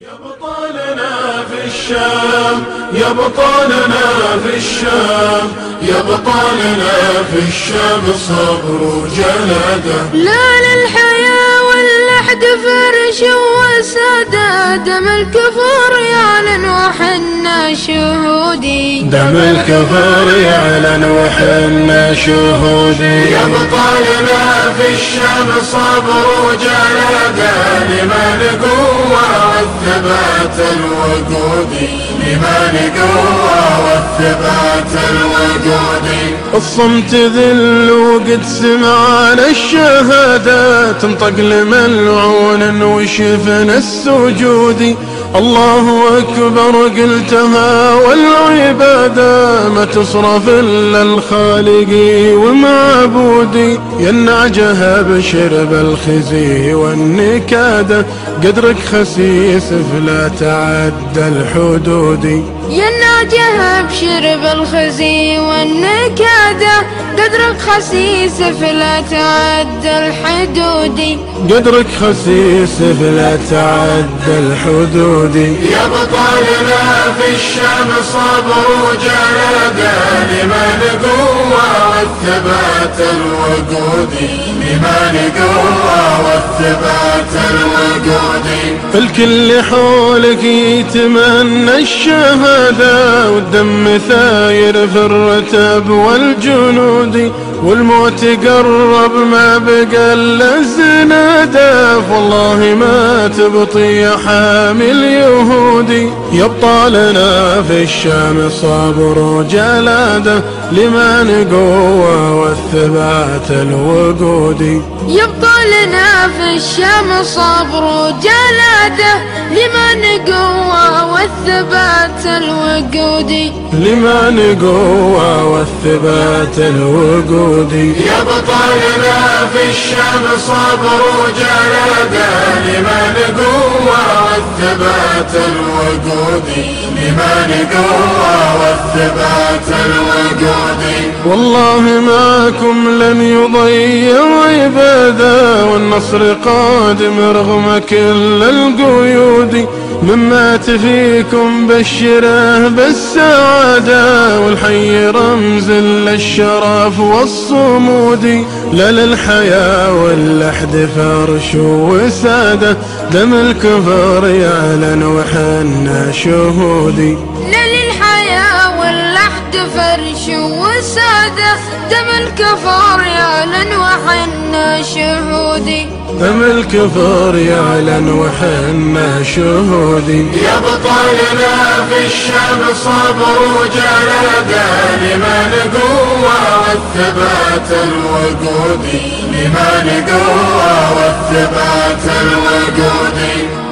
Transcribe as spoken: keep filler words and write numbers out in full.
يا بطالنا في الشام يا بطالنا في الشام يا بطالنا في الشام صبر وجلده، لا للحياة واللحد فرش وسادة، دم الكفر يعلن وحنا شهودي، دم الكفر يعلن وحنا شهودي. يا بطالنا في الشام صبر وجلده، لمن قوة والثبات الوقودي، لمن قوة والثبات الوقودي. الصمت ذل وقد سمعنا الشهادات، انطق لملعون وشفنا السجود. الله أكبر قلتها والعبادة، ما تصرف إلا الخالق ومعبودي. يا النعجة بشرب الخزي والنكادة، قدرك خسيس فلا تعدى الحدود. يا النعجة بشرب الخزي والنكادة، قدرك خسيس فلا تعدى الحدود. قدرك خسيس فلا تعدى الحدود. يا بطالنا في الشام صبر وجلده، لمن قوة والثبات الوقودي، لمن قوة والثبات الوقودي. الكل حولك يتمنى الشهادة، والدم ثاير في الرتب والجنود، والموت قرب ما بقى الا الزنادة، والله ما تبطي يا حامل يهودي. يبطى لنا في الشام صبر وجلادة، لمن قوة والثبات الوقودي. يبقى لنا في الشام صبر وجلادة، لمن قوة والثبات الوقودي، لمن قوة والثبات الوقودي. يا بطالنا في الشام صبر وجلادة، لمن قوة والثبات الوقودي، لمن قوة والثبات الوقودي. والله معكم لن يضيع عبادة، والنصر قادم رغم كل القيود. من مات فيكم بشره بالسعادة، والحي رمز للشرف والصمود. لا للحياة واللحد فرش وسادة، دم الكفر يعلن وحنا شهودي. لا للحياة واللحد فرش وسادة، دم الكفر يعلن وحنا شهودي. دم الكفر يعلن وحنا شهودي. يا بطالنا في الشام صبر وجلده، لمن قوة والثبات الوقودي، لمن قوة والثبات الوقودي.